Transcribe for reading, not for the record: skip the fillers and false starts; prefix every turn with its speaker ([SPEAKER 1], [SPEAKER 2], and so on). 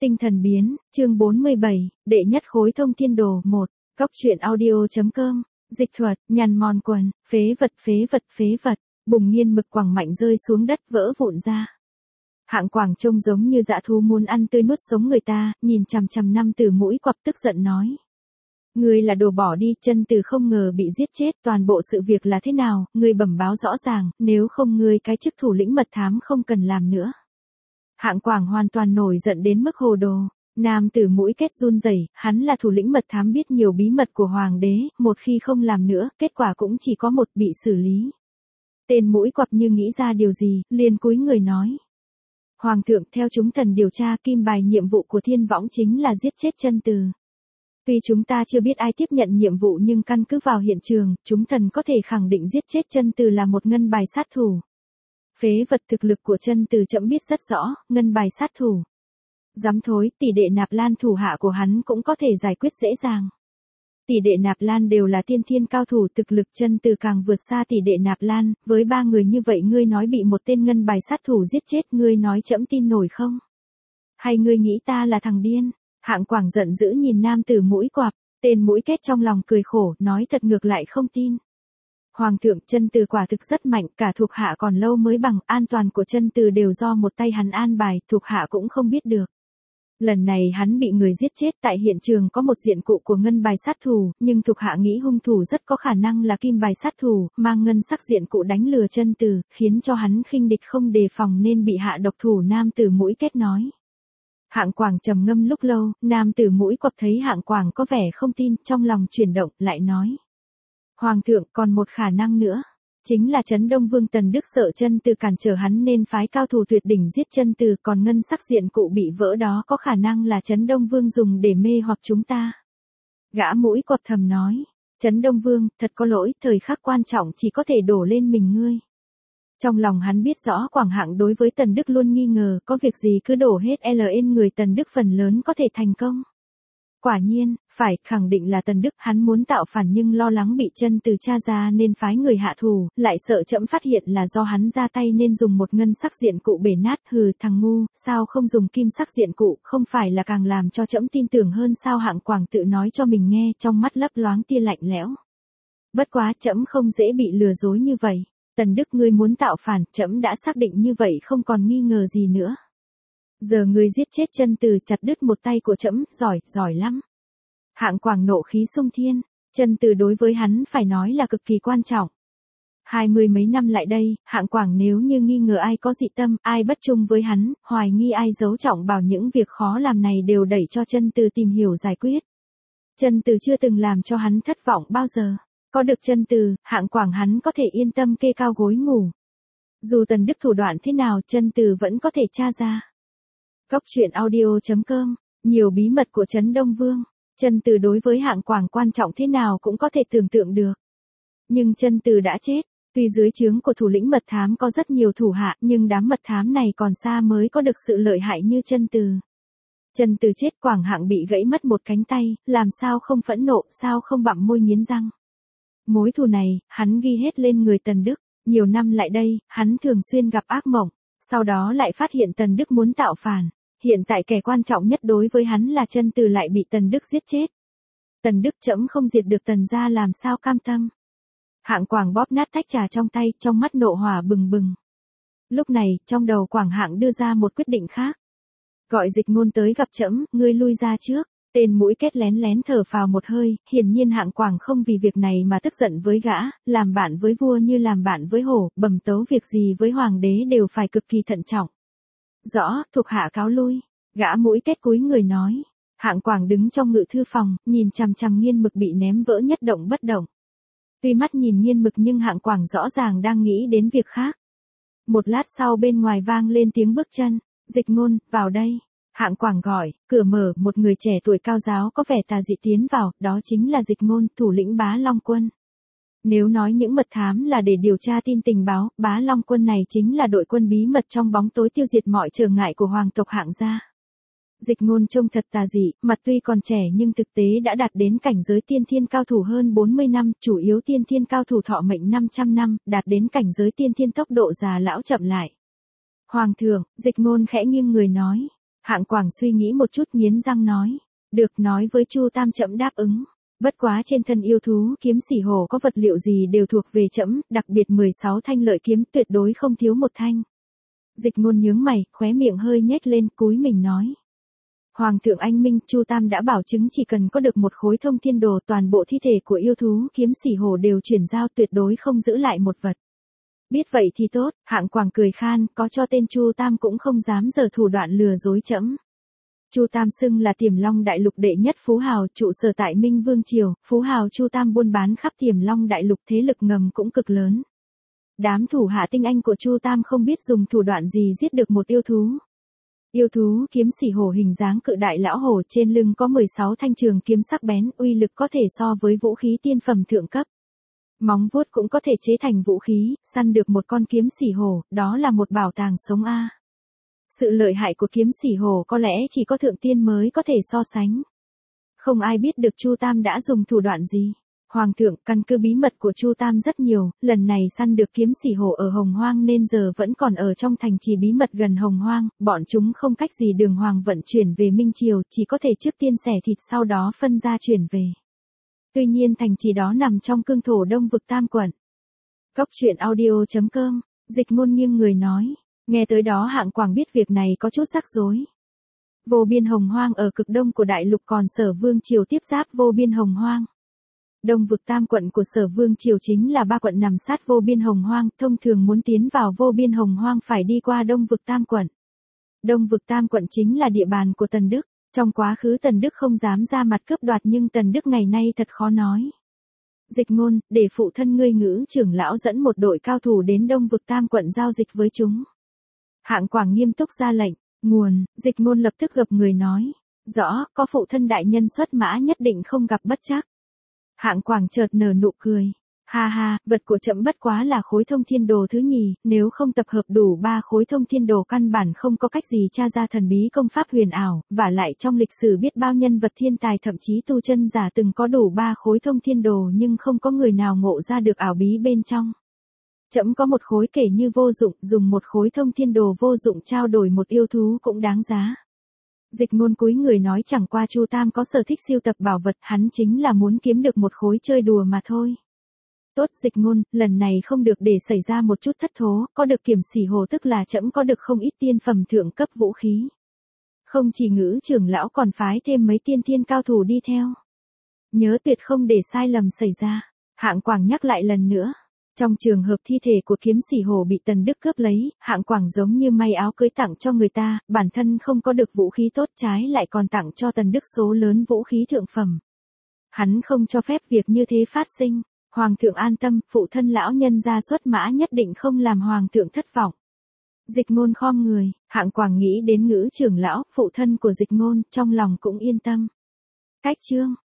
[SPEAKER 1] Tinh thần biến, chương 47, đệ nhất khối thông thiên đồ 1, Cóc truyện audio.com, dịch thuật, nhằn mòn quần, phế vật, bùng nhiên mực quẳng mạnh rơi xuống đất vỡ vụn ra. Hạng Quảng trông giống như dã thú muốn ăn tươi nuốt sống người ta, nhìn chằm chằm Nam Tử mũi quặp tức giận nói. Ngươi là đồ bỏ đi, Chân Từ không ngờ bị giết chết, toàn bộ sự việc là thế nào, ngươi bẩm báo rõ ràng, nếu không ngươi cái chức thủ lĩnh mật thám không cần làm nữa. Hạng Quảng hoàn toàn nổi giận đến mức hồ đồ. Nam Tử mũi kết run rẩy, hắn là thủ lĩnh mật thám biết nhiều bí mật của hoàng đế, một khi không làm nữa, kết quả cũng chỉ có một, bị xử lý. Tên mũi quặp như nghĩ ra điều gì, liền cúi người nói. Hoàng thượng, theo chúng thần điều tra, kim bài nhiệm vụ của Thiên Võng chính là giết chết Chân Từ. Tuy chúng ta chưa biết ai tiếp nhận nhiệm vụ nhưng căn cứ vào hiện trường, chúng thần có thể khẳng định giết chết Chân Từ là một ngân bài sát thủ. Phế vật, thực lực của Chân Từ trẫm biết rất rõ, ngân bài sát thủ. Dám thối, tỷ đệ Nạp Lan thủ hạ của hắn cũng có thể giải quyết dễ dàng. Tỷ đệ Nạp Lan đều là tiên thiên cao thủ, thực lực Chân Từ càng vượt xa tỷ đệ Nạp Lan, với ba người như vậy ngươi nói bị một tên ngân bài sát thủ giết chết, ngươi nói trẫm tin nổi không? Hay ngươi nghĩ ta là thằng điên? Hạng Quảng giận dữ nhìn Nam Tử mũi quặp, tên mũi kết trong lòng cười khổ, nói thật ngược lại không tin. Hoàng thượng, Chân Từ quả thực rất mạnh, cả thuộc hạ còn lâu mới bằng, an toàn của Chân Từ đều do một tay hắn an bài, thuộc hạ cũng không biết được. Lần này hắn bị người giết chết, tại hiện trường có một diện cụ của ngân bài sát thủ, nhưng thuộc hạ nghĩ hung thủ rất có khả năng là kim bài sát thủ, mang ngân sắc diện cụ đánh lừa Chân Từ, khiến cho hắn khinh địch không đề phòng nên bị hạ độc thủ. Nam Tử mũi kết nói. Hạng Quảng trầm ngâm lúc lâu, Nam Tử mũi quặp thấy Hạng Quảng có vẻ không tin, trong lòng chuyển động, lại nói. Hoàng thượng, còn một khả năng nữa. Chính là Trấn Đông Vương Tần Đức sợ Chân Từ cản trở hắn nên phái cao thủ tuyệt đỉnh giết Chân Từ, còn ngân sắc diện cụ bị vỡ đó có khả năng là Trấn Đông Vương dùng để mê hoặc chúng ta. Gã mũi quặp thầm nói. Trấn Đông Vương, thật có lỗi, thời khắc quan trọng chỉ có thể đổ lên mình ngươi. Trong lòng hắn biết rõ Quảng Hạng đối với Tần Đức luôn nghi ngờ, có việc gì cứ đổ hết lên người Tần Đức phần lớn có thể thành công. Quả nhiên, phải, khẳng định là Tần Đức, hắn muốn tạo phản nhưng lo lắng bị Chân Từ tra ra nên phái người hạ thủ, lại sợ trẫm phát hiện là do hắn ra tay nên dùng một ngân sắc diện cụ bể nát. Hừ, thằng ngu, sao không dùng kim sắc diện cụ, không phải là càng làm cho trẫm tin tưởng hơn sao? Hạng Quảng tự nói cho mình nghe, trong mắt lấp loáng tia lạnh lẽo. Bất quá, trẫm không dễ bị lừa dối như vậy. Tần Đức, ngươi muốn tạo phản, trẫm đã xác định như vậy không còn nghi ngờ gì nữa. Giờ ngươi giết chết Chân Từ, chặt đứt một tay của trẫm, giỏi lắm. Hạng Quảng nộ khí xung thiên, Chân Từ đối với hắn phải nói là cực kỳ quan trọng. 20 mấy năm lại đây, Hạng Quảng nếu như nghi ngờ ai có dị tâm, ai bất trung với hắn, hoài nghi ai giấu trọng bảo những việc khó làm này đều đẩy cho Chân Từ tìm hiểu giải quyết. Chân Từ chưa từng làm cho hắn thất vọng bao giờ. Có được Chân Từ, Hạng Quảng hắn có thể yên tâm kê cao gối ngủ. Dù Tần Đức thủ đoạn thế nào, Chân Từ vẫn có thể tra ra. Cóc truyện audio.com, nhiều bí mật của Trấn Đông Vương. Chân Từ đối với Hạng Quảng quan trọng thế nào cũng có thể tưởng tượng được. Nhưng Chân Từ đã chết, tuy dưới trướng của thủ lĩnh mật thám có rất nhiều thủ hạ, nhưng đám mật thám này còn xa mới có được sự lợi hại như Chân Từ. Chân Từ chết, Quảng Hạng bị gãy mất một cánh tay, làm sao không phẫn nộ, sao không bặm môi nghiến răng. Mối thù này, hắn ghi hết lên người Tần Đức. Nhiều năm lại đây, hắn thường xuyên gặp ác mộng, sau đó lại phát hiện Tần Đức muốn tạo phản. Hiện tại kẻ quan trọng nhất đối với hắn là Chân Từ lại bị Tần Đức giết chết. Tần Đức, trẫm không diệt được Tần gia làm sao cam tâm. Hạng Quảng bóp nát tách trà trong tay, trong mắt nộ hỏa bừng bừng. Lúc này, trong đầu Quảng Hạng đưa ra một quyết định khác. Gọi Dịch Ngôn tới gặp trẫm, ngươi lui ra trước. Tên mũi kết lén lén thở phào một hơi, hiển nhiên Hạng Quảng không vì việc này mà tức giận với gã, làm bạn với vua như làm bạn với hổ, bẩm tấu việc gì với hoàng đế đều phải cực kỳ thận trọng. Rõ, thuộc hạ cáo lui. Gã mũi kết cúi người nói. Hạng Quảng đứng trong ngự thư phòng, nhìn chằm chằm nghiên mực bị ném vỡ nhất động bất động. Tuy mắt nhìn nghiên mực nhưng Hạng Quảng rõ ràng đang nghĩ đến việc khác. Một lát sau bên ngoài vang lên tiếng bước chân. Dịch Ngôn, vào đây. Hạng Quảng gọi, cửa mở, một người trẻ tuổi cao giáo có vẻ tà dị tiến vào, đó chính là Dịch Ngôn, thủ lĩnh Bá Long Quân. Nếu nói những mật thám là để điều tra tin tình báo, Bá Long Quân này chính là đội quân bí mật trong bóng tối tiêu diệt mọi trở ngại của hoàng tộc Hạng gia. Dịch Ngôn trông thật tà dị, mặt tuy còn trẻ nhưng thực tế đã đạt đến cảnh giới tiên thiên cao thủ hơn 40 năm, chủ yếu tiên thiên cao thủ thọ mệnh 500 năm, đạt đến cảnh giới tiên thiên tốc độ già lão chậm lại. Hoàng thượng, Dịch Ngôn khẽ nghiêng người nói. Hạng Quảng suy nghĩ một chút nghiến răng nói. Được, nói với Chu Tam trẫm đáp ứng. Bất quá trên thân yêu thú kiếm sỉ hổ có vật liệu gì đều thuộc về trẫm, đặc biệt 16 thanh lợi kiếm tuyệt đối không thiếu một thanh. Dịch Ngôn nhướng mày, khóe miệng hơi nhếch lên, cúi mình nói. Hoàng thượng anh minh, Chu Tam đã bảo chứng chỉ cần có được một khối thông thiên đồ, toàn bộ thi thể của yêu thú kiếm sỉ hổ đều chuyển giao, tuyệt đối không giữ lại một vật. Biết vậy thì tốt, Hạng Quảng cười khan, có cho tên Chu Tam cũng không dám giở thủ đoạn lừa dối trẫm. Chu Tam xưng là Tiềm Long Đại Lục đệ nhất phú hào, trụ sở tại Minh Vương triều, phú hào Chu Tam buôn bán khắp Tiềm Long Đại Lục, thế lực ngầm cũng cực lớn. Đám thủ hạ tinh anh của Chu Tam không biết dùng thủ đoạn gì giết được một yêu thú. Yêu thú kiếm sỉ hổ hình dáng cự đại lão hổ, trên lưng có 16 thanh trường kiếm sắc bén, uy lực có thể so với vũ khí tiên phẩm thượng cấp. Móng vuốt cũng có thể chế thành vũ khí, săn được một con kiếm sỉ hổ, đó là một bảo tàng sống a. Sự lợi hại của kiếm sỉ hổ có lẽ chỉ có thượng tiên mới có thể so sánh. Không ai biết được Chu Tam đã dùng thủ đoạn gì. Hoàng thượng, căn cứ bí mật của Chu Tam rất nhiều, lần này săn được kiếm sỉ hổ ở Hồng Hoang nên giờ vẫn còn ở trong thành trì bí mật gần Hồng Hoang, bọn chúng không cách gì đường hoàng vận chuyển về Minh Triều, chỉ có thể trước tiên xẻ thịt sau đó phân ra chuyển về. Tuy nhiên thành trì đó nằm trong cương thổ Đông vực Tam quận. Cóc truyện audio.com, Dịch Ngôn nghiêng người nói. Nghe tới đó Hạng Quảng biết việc này có chút rắc rối. Vô biên Hồng Hoang ở cực đông của đại lục, còn Sở Vương triều tiếp giáp vô biên Hồng Hoang. Đông vực Tam quận của Sở Vương triều chính là 3 quận nằm sát vô biên Hồng Hoang, thông thường muốn tiến vào vô biên Hồng Hoang phải đi qua Đông vực Tam quận. Đông vực Tam quận chính là địa bàn của Tần Đức, trong quá khứ Tần Đức không dám ra mặt cướp đoạt nhưng Tần Đức ngày nay thật khó nói. Dịch Ngôn, để phụ thân ngươi Ngữ trưởng lão dẫn một đội cao thủ đến Đông vực Tam quận giao dịch với chúng. Hạng Quảng nghiêm túc ra lệnh. Nguồn, Dịch Ngôn lập tức gập người nói. Rõ, có phụ thân đại nhân xuất mã nhất định không gặp bất trắc. Hạng Quảng chợt nở nụ cười. Ha ha, vật của trẫm bất quá là khối thông thiên đồ thứ nhì, nếu không tập hợp đủ 3 khối thông thiên đồ căn bản không có cách gì tra ra thần bí công pháp huyền ảo, và lại trong lịch sử biết bao nhân vật thiên tài thậm chí tu chân giả từng có đủ 3 khối thông thiên đồ nhưng không có người nào ngộ ra được ảo bí bên trong. Trẫm có một khối kể như vô dụng, dùng một khối thông thiên đồ vô dụng trao đổi một yêu thú cũng đáng giá. Dịch Ngôn cúi người nói, chẳng qua Chu Tam có sở thích sưu tập bảo vật, hắn chính là muốn kiếm được một khối chơi đùa mà thôi. Tốt Dịch Ngôn, lần này không được để xảy ra một chút thất thố, có được kiếm sỉ hổ tức là trẫm có được không ít tiên phẩm thượng cấp vũ khí. Không chỉ Ngữ trưởng lão còn phái thêm mấy tiên thiên cao thủ đi theo. Nhớ tuyệt không để sai lầm xảy ra. Hạng Quảng nhắc lại lần nữa. Trong trường hợp thi thể của kiếm sỉ hổ bị Tần Đức cướp lấy, Hạng Quảng giống như may áo cưới tặng cho người ta, bản thân không có được vũ khí tốt, trái lại còn tặng cho Tần Đức số lớn vũ khí thượng phẩm. Hắn không cho phép việc như thế phát sinh. Hoàng thượng an tâm, phụ thân lão nhân ra xuất mã nhất định không làm hoàng thượng thất vọng. Dịch Ngôn khom người, Hạng Quảng nghĩ đến Ngữ trưởng lão, phụ thân của Dịch Ngôn, trong lòng cũng yên tâm. Cách chương